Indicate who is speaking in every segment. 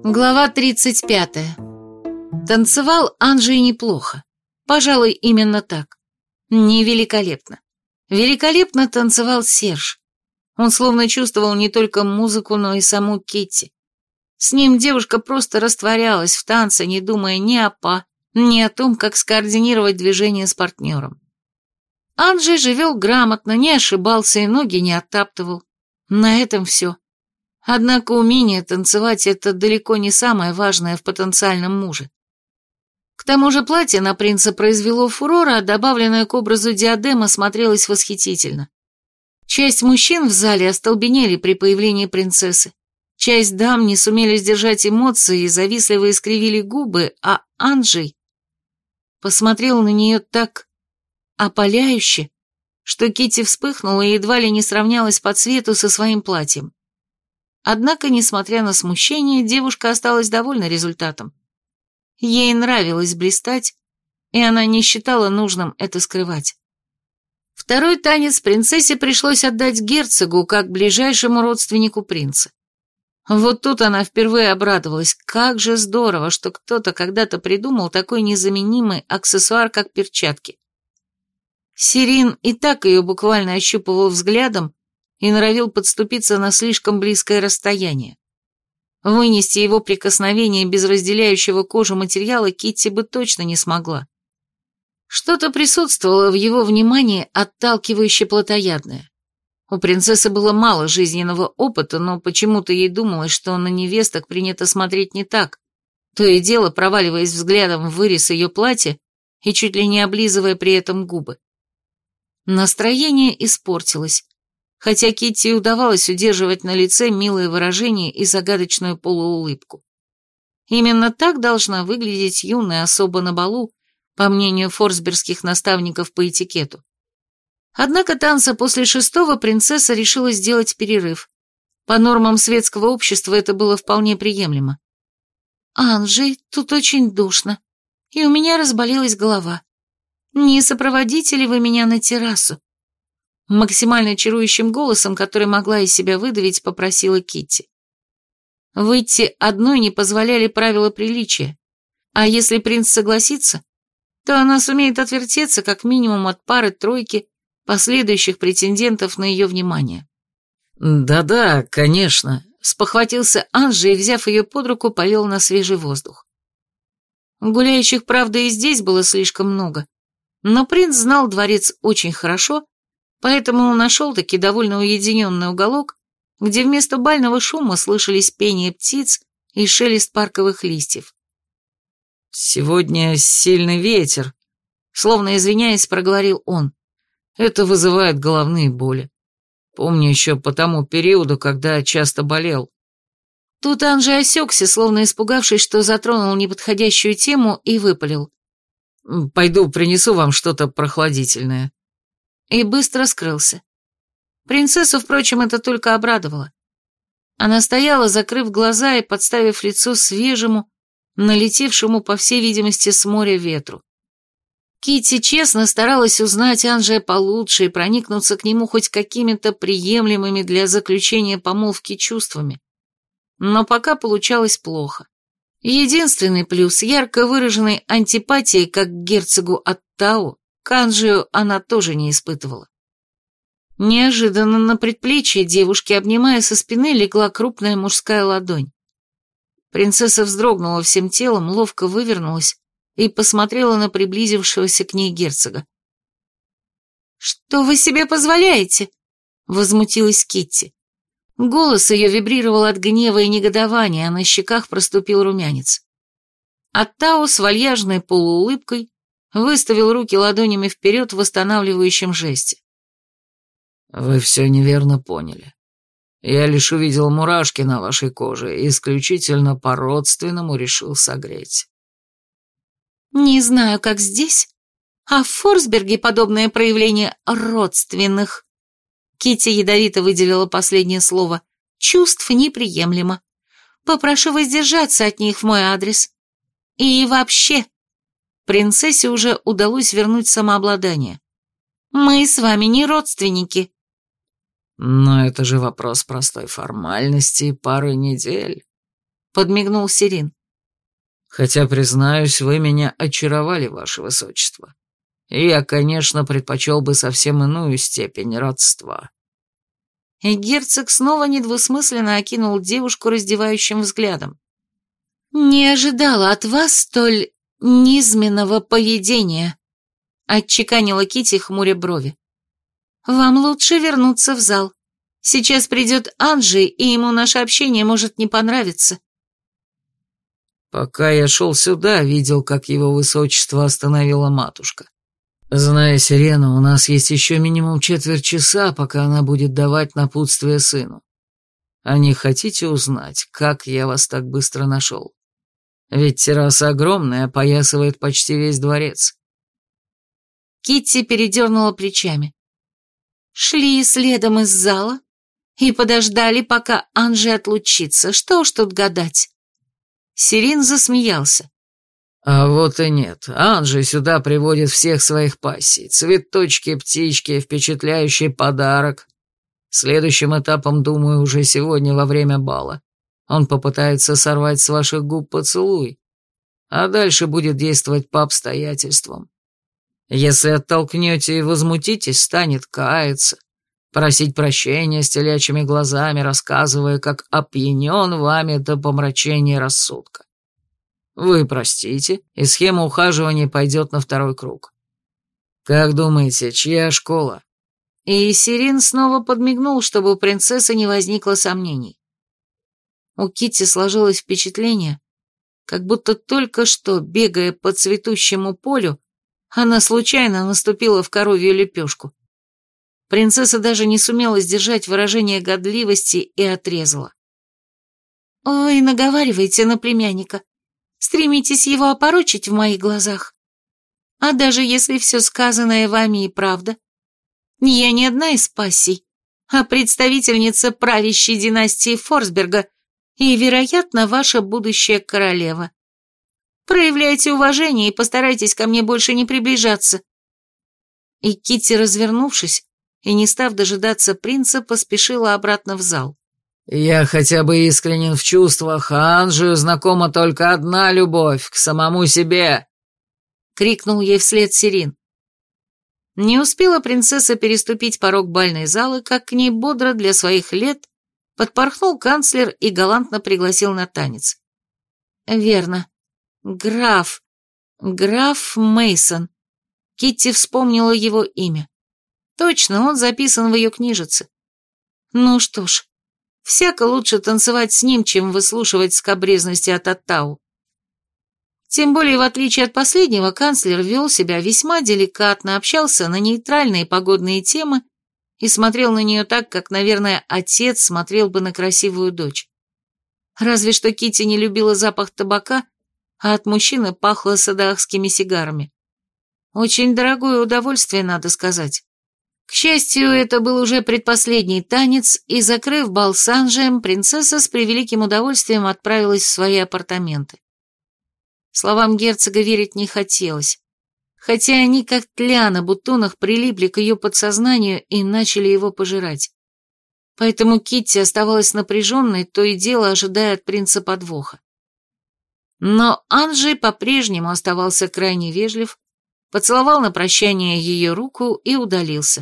Speaker 1: Глава 35. Танцевал Анджей неплохо. Пожалуй, именно так. Не великолепно. Великолепно танцевал Серж. Он словно чувствовал не только музыку, но и саму Китти. С ним девушка просто растворялась в танце, не думая ни о па, ни о том, как скоординировать движение с партнером. Анджей же вел грамотно, не ошибался и ноги не оттаптывал. На этом все. Однако умение танцевать – это далеко не самое важное в потенциальном муже. К тому же платье на принца произвело фурор, а добавленное к образу диадема смотрелось восхитительно. Часть мужчин в зале остолбенели при появлении принцессы, часть дам не сумели сдержать эмоции и завистливо искривили губы, а Анджей посмотрел на нее так опаляюще, что Китти вспыхнула и едва ли не сравнялась по цвету со своим платьем. Однако, несмотря на смущение, девушка осталась довольна результатом. Ей нравилось блистать, и она не считала нужным это скрывать. Второй танец принцессе пришлось отдать герцогу, как ближайшему родственнику принца. Вот тут она впервые обрадовалась, как же здорово, что кто-то когда-то придумал такой незаменимый аксессуар, как перчатки. Сирин и так ее буквально ощупывал взглядом и норовил подступиться на слишком близкое расстояние. Вынести его прикосновение без разделяющего кожу материала Китти бы точно не смогла. Что-то присутствовало в его внимании отталкивающе плотоядное. У принцессы было мало жизненного опыта, но почему-то ей думалось, что на невесток принято смотреть не так, то и дело проваливаясь взглядом в вырез ее платья и чуть ли не облизывая при этом губы. Настроение испортилось, хотя Китти удавалось удерживать на лице милое выражение и загадочную полуулыбку. Именно так должна выглядеть юная особа на балу, по мнению форсбергских наставников по этикету. Однако танца после шестого принцесса решила сделать перерыв. По нормам светского общества это было вполне приемлемо. «Анджей, тут очень душно, и у меня разболелась голова. Не сопроводите ли вы меня на террасу?» Максимально чарующим голосом, который могла из себя выдавить, попросила Китти. Выйти одной не позволяли правила приличия, а если принц согласится, то она сумеет отвертеться как минимум от пары-тройки последующих претендентов на ее внимание. «Да-да, конечно», — спохватился Анджей и, взяв ее под руку, повел на свежий воздух. Гуляющих, правда, и здесь было слишком много, но принц знал дворец очень хорошо, поэтому он нашел-таки довольно уединенный уголок, где вместо бального шума слышались пение птиц и шелест парковых листьев. «Сегодня сильный ветер», — словно извиняясь, проговорил он. «Это вызывает головные боли. Помню еще по тому периоду, когда часто болел». Тут Анджей осекся, словно испугавшись, что затронул неподходящую тему, и выпалил. «Пойду принесу вам что-то прохладительное». И быстро скрылся. Принцессу, впрочем, это только обрадовало. Она стояла, закрыв глаза и подставив лицо свежему, налетевшему, по всей видимости, с моря ветру. Китти честно старалась узнать Анджея получше и проникнуться к нему хоть какими-то приемлемыми для заключения помолвки чувствами. Но пока получалось плохо. Единственный плюс — ярко выраженной антипатии как к герцогу Аттау, к Анджею она тоже не испытывала. Неожиданно на предплечье девушки, обнимая со спины, легла крупная мужская ладонь. Принцесса вздрогнула всем телом, ловко вывернулась и посмотрела на приблизившегося к ней герцога. «Что вы себе позволяете?» — возмутилась Китти. Голос ее вибрировал от гнева и негодования, а на щеках проступил румянец. Аттау с вальяжной полуулыбкой выставил руки ладонями вперед в восстанавливающем жесте. «Вы все неверно поняли. Я лишь увидел мурашки на вашей коже и исключительно по-родственному решил согреть». «Не знаю, как здесь, а в Форсберге подобное проявление родственных...» Китти ядовито выделила последнее слово. «Чувств неприемлемо. Попрошу воздержаться от них в мой адрес. И вообще...» Принцессе уже удалось вернуть самообладание. «Мы с вами не родственники». «Но это же вопрос простой формальности и пары недель», подмигнул Сирин.
Speaker 2: «Хотя, признаюсь, вы меня очаровали, ваше высочество. И я, конечно, предпочел бы совсем иную степень родства».
Speaker 1: И герцог снова недвусмысленно окинул девушку раздевающим взглядом. «Не ожидала от вас столь низменного поведения», — отчеканила Кити, хмуря брови. «Вам лучше вернуться в зал. Сейчас придет Анджей, и ему наше общение может не понравиться».
Speaker 2: «Пока я шел сюда, видел, как его высочество остановила матушка. Зная Сирену, у нас есть еще минимум 4 часа, пока она будет давать напутствие сыну. А не хотите узнать, как я вас так быстро нашел? Ведь терраса огромная, опоясывает почти весь дворец».
Speaker 1: Китти передернула плечами. «Шли следом из зала и подождали, пока Анджей отлучится. Что уж тут гадать». Сирин засмеялся.
Speaker 2: «А вот и нет. Анджей сюда приводит всех своих пассий. Цветочки, птички, впечатляющий подарок. Следующим этапом, думаю, уже сегодня во время бала. Он попытается сорвать с ваших губ поцелуй, а дальше будет действовать по обстоятельствам. Если оттолкнете и возмутитесь, станет каяться, просить прощения с телячьими глазами, рассказывая, как опьянен вами до помрачения рассудка. Вы простите, и схема ухаживания пойдет на второй круг. Как думаете, чья школа?»
Speaker 1: И Сирин снова подмигнул, чтобы у принцессы не возникло сомнений. У Китти сложилось впечатление, как будто только что, бегая по цветущему полю, она случайно наступила в коровью лепешку. Принцесса даже не сумела сдержать выражение годливости и отрезала. «Вы наговариваете на племянника, стремитесь его опорочить в моих глазах. А даже если все сказанное вами и правда, я не одна из пассий, а представительница правящей династии Форсберга и, вероятно, ваша будущая королева. Проявляйте уважение и постарайтесь ко мне больше не приближаться». И Китти, развернувшись и не став дожидаться принца, поспешила обратно в зал.
Speaker 2: «Я хотя бы искренен в чувствах, а Анжею знакома только одна любовь, к самому себе!»
Speaker 1: — крикнул ей вслед Сирин. Не успела принцесса переступить порог бальной залы, как к ней бодро для своих лет подпорхнул канцлер и галантно пригласил на танец. «Верно. Граф Мейсон. Китти вспомнила его имя. Точно, он записан в ее книжице. Ну что ж, всяко лучше танцевать с ним, чем выслушивать скабрезности от Оттау. Тем более, в отличие от последнего, канцлер вел себя весьма деликатно, общался на нейтральные погодные темы и смотрел на нее так, как, наверное, отец смотрел бы на красивую дочь. Разве что Китти не любила запах табака, а от мужчины пахло садаахскими сигарами. Очень дорогое удовольствие, надо сказать. К счастью, это был уже предпоследний танец, и, закрыв бал с Анджеем, принцесса с превеликим удовольствием отправилась в свои апартаменты. Словам герцога верить не хотелось, хотя они, как тля на бутонах, прилипли к ее подсознанию и начали его пожирать. Поэтому Китти оставалась напряженной, то и дело ожидая от принца подвоха. Но Анджей по-прежнему оставался крайне вежлив, поцеловал на прощание ее руку и удалился.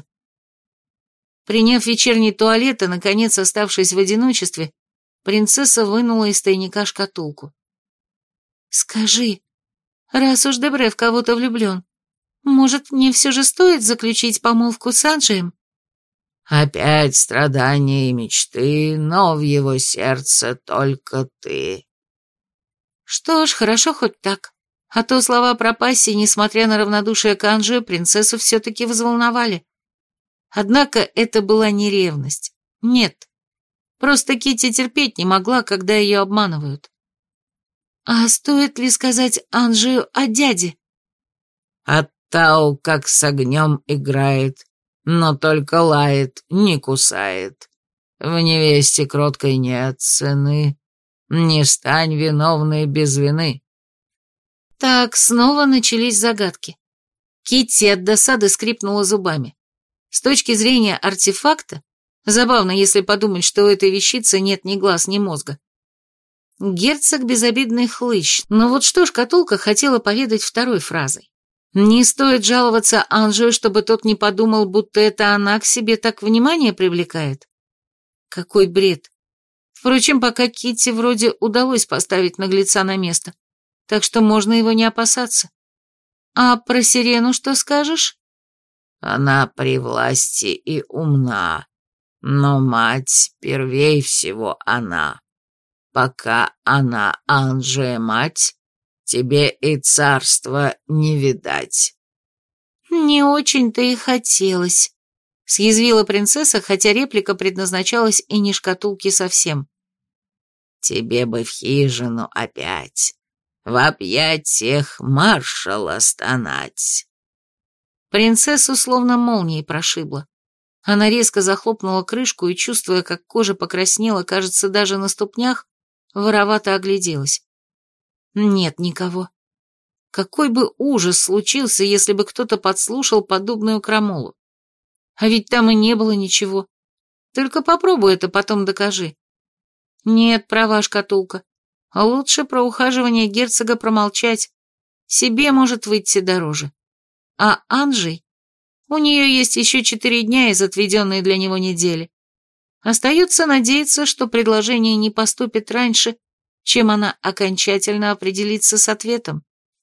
Speaker 1: Приняв вечерний туалет и, наконец, оставшись в одиночестве, принцесса вынула из тайника шкатулку. «Скажи, раз уж Дебре в кого-то влюблен, может, мне все же стоит заключить помолвку с Анджеем?»
Speaker 2: «Опять страдания и мечты, но в его сердце только ты».
Speaker 1: «Что ж, хорошо хоть так, а то слова про пассии, несмотря на равнодушие к Анджею, принцессу все-таки взволновали. Однако это была не ревность. Нет. Просто Китти терпеть не могла, когда ее обманывают. А стоит ли сказать Анджею о дяде?
Speaker 2: Оттау как с огнем играет, но только лает, не кусает. В невесте кроткой нет цены, не стань виновной без вины.
Speaker 1: Так снова начались загадки. Китти от досады скрипнула зубами. С точки зрения артефакта, забавно, если подумать, что у этой вещицы нет ни глаз, ни мозга. Герцог безобидный хлыщ, но вот что шкатулка хотела поведать второй фразой? Не стоит жаловаться Анжею, чтобы тот не подумал, будто это она к себе так внимание привлекает. Какой бред. Впрочем, пока Китти вроде удалось поставить наглеца на место, так что можно его не опасаться. А про Сирену что скажешь?
Speaker 2: Она при власти и умна, но мать первей всего она. Пока она Анжея мать, тебе и царства не видать.
Speaker 1: Не очень-то и хотелось, съязвила принцесса, хотя реплика предназначалась и не шкатулке совсем.
Speaker 2: Тебе бы в хижину опять, в объятиях маршала стонать.
Speaker 1: Принцессу словно молнией прошибло. Она резко захлопнула крышку и, чувствуя, как кожа покраснела, кажется, даже на ступнях, воровато огляделась. Нет никого. Какой бы ужас случился, если бы кто-то подслушал подобную крамолу. А ведь там и не было ничего. Только попробуй это, потом докажи. Нет, права шкатулка. Лучше про ухаживание герцога промолчать. Себе может выйти дороже. А Анжей? У нее есть еще 4 дня из отведенной для него недели. Остается надеяться, что предложение не поступит раньше, чем она окончательно определится с ответом.